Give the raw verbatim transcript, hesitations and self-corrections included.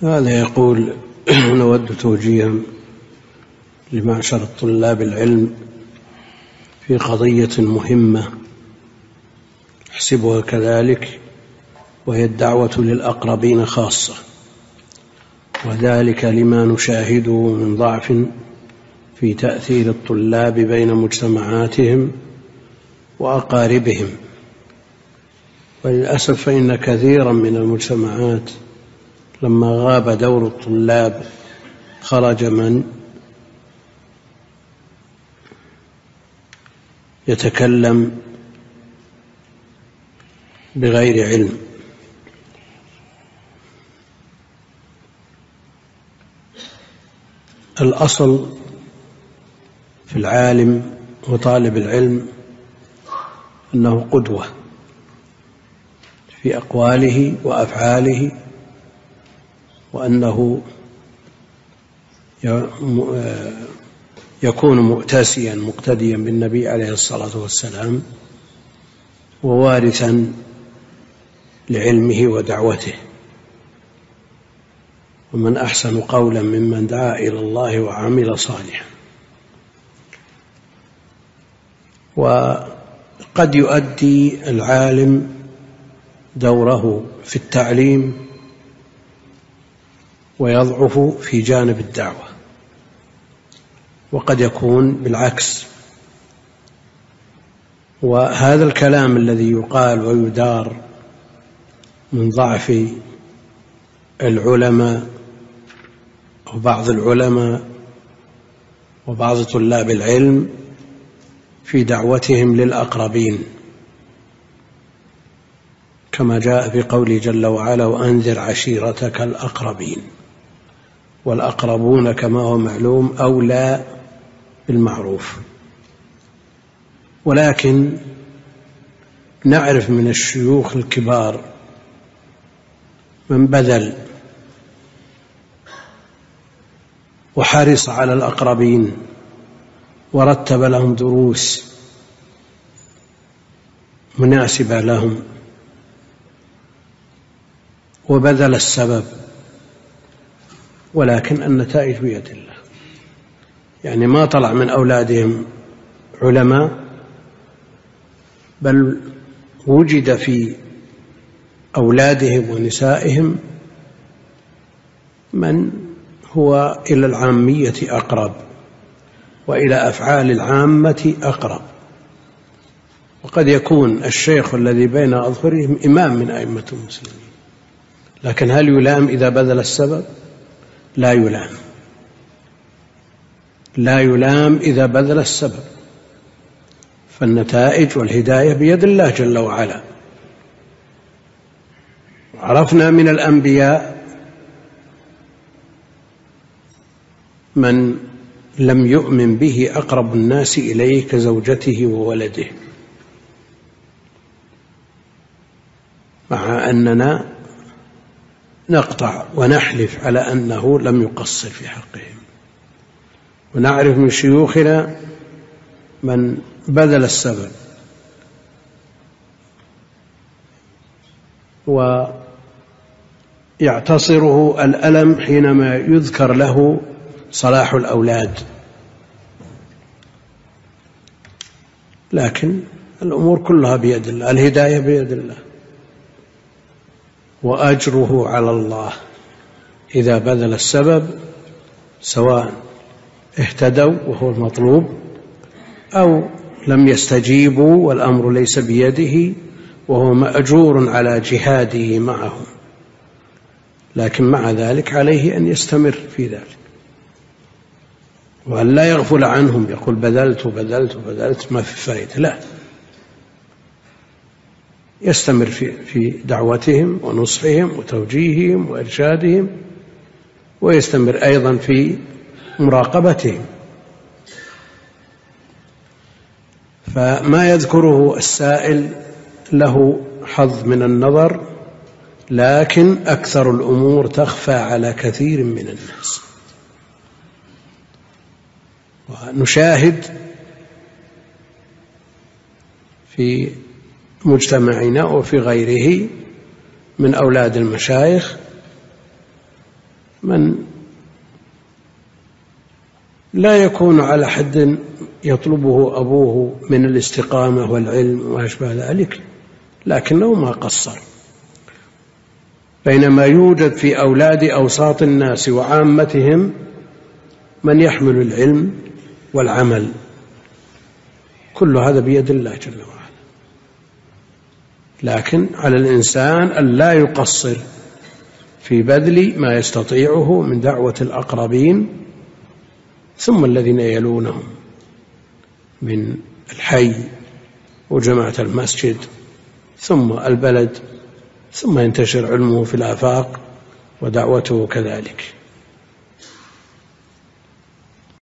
هذا يقول: نود توجيها لمعشر الطلاب العلم في قضية مهمة أحسبها كذلك، وهي الدعوة للأقربين خاصة، وذلك لما نشاهده من ضعف في تأثير الطلاب بين مجتمعاتهم وأقاربهم. وللأسف فإن كثيرا من المجتمعات لما غاب دور الطلاب خرج من يتكلم بغير علم. الأصل في العالم وطالب العلم أنه قدوة في أقواله وأفعاله، وأنه يكون مؤتسيا مقتديا بالنبي عليه الصلاة والسلام، ووارثا لعلمه ودعوته. ومن أحسن قولا ممن دعا إلى الله وعمل صالحا. وقد يؤدي العالم دوره في التعليم ويضعف في جانب الدعوة، وقد يكون بالعكس. وهذا الكلام الذي يقال ويدار من ضعف العلماء أو بعض العلماء وبعض طلاب العلم في دعوتهم للأقربين، كما جاء في قوله جل وعلا: وأنذر عشيرتك الأقربين. والأقربون كما هو معلوم أولى بالمعروف. ولكن نعرف من الشيوخ الكبار من بذل وحرص على الأقربين ورتب لهم دروس مناسبة لهم وبذل السبب، ولكن النتائج بيد الله. يعني ما طلع من أولادهم علماء، بل وجد في أولادهم ونسائهم من هو إلى العامية أقرب وإلى أفعال العامة أقرب. وقد يكون الشيخ الذي بين أظهرهم إمام من أئمة المسلمين، لكن هل يلام إذا بذل السبب؟ لا يلام، لا يلام إذا بذل السبب. فالنتائج والهداية بيد الله جل وعلا. عرفنا من الأنبياء من لم يؤمن به أقرب الناس إليه كزوجته وولده، مع أننا نقطع ونحلف على أنه لم يقصر في حقهم. ونعرف من شيوخنا من بذل السبب ويعتصره الألم حينما يذكر له صلاح الأولاد. لكن الأمور كلها بيد الله، الهداية بيد الله، وأجره على الله إذا بذل السبب، سواء اهتدوا وهو المطلوب أو لم يستجيبوا والأمر ليس بيده وهو مأجور على جهاده معهم. لكن مع ذلك عليه أن يستمر في ذلك، وأن لا يغفل عنهم يقول بذلت وبذلت وبذلت ما في فائدة. لا، يستمر في في دعوتهم ونصحهم وتوجيههم وإرشادهم، ويستمر أيضا في مراقبتهم. فما يذكره السائل له حظ من النظر، لكن أكثر الأمور تخفى على كثير من الناس. ونشاهد في مجتمعنا وفي غيره من أولاد المشايخ من لا يكون على حد يطلبه أبوه من الاستقامة والعلم وما أشبه ذلك، لكنه ما قصر، بينما يوجد في أولاد أوساط الناس وعامتهم من يحمل العلم والعمل، كل هذا بيد الله جل وعلا، لكن على الإنسان أن لا يقصر في بذل ما يستطيعه من دعوة الأقربين، ثم الذين يلونهم من الحي وجماعة المسجد ثم البلد، ثم ينتشر علمه في الآفاق ودعوته كذلك.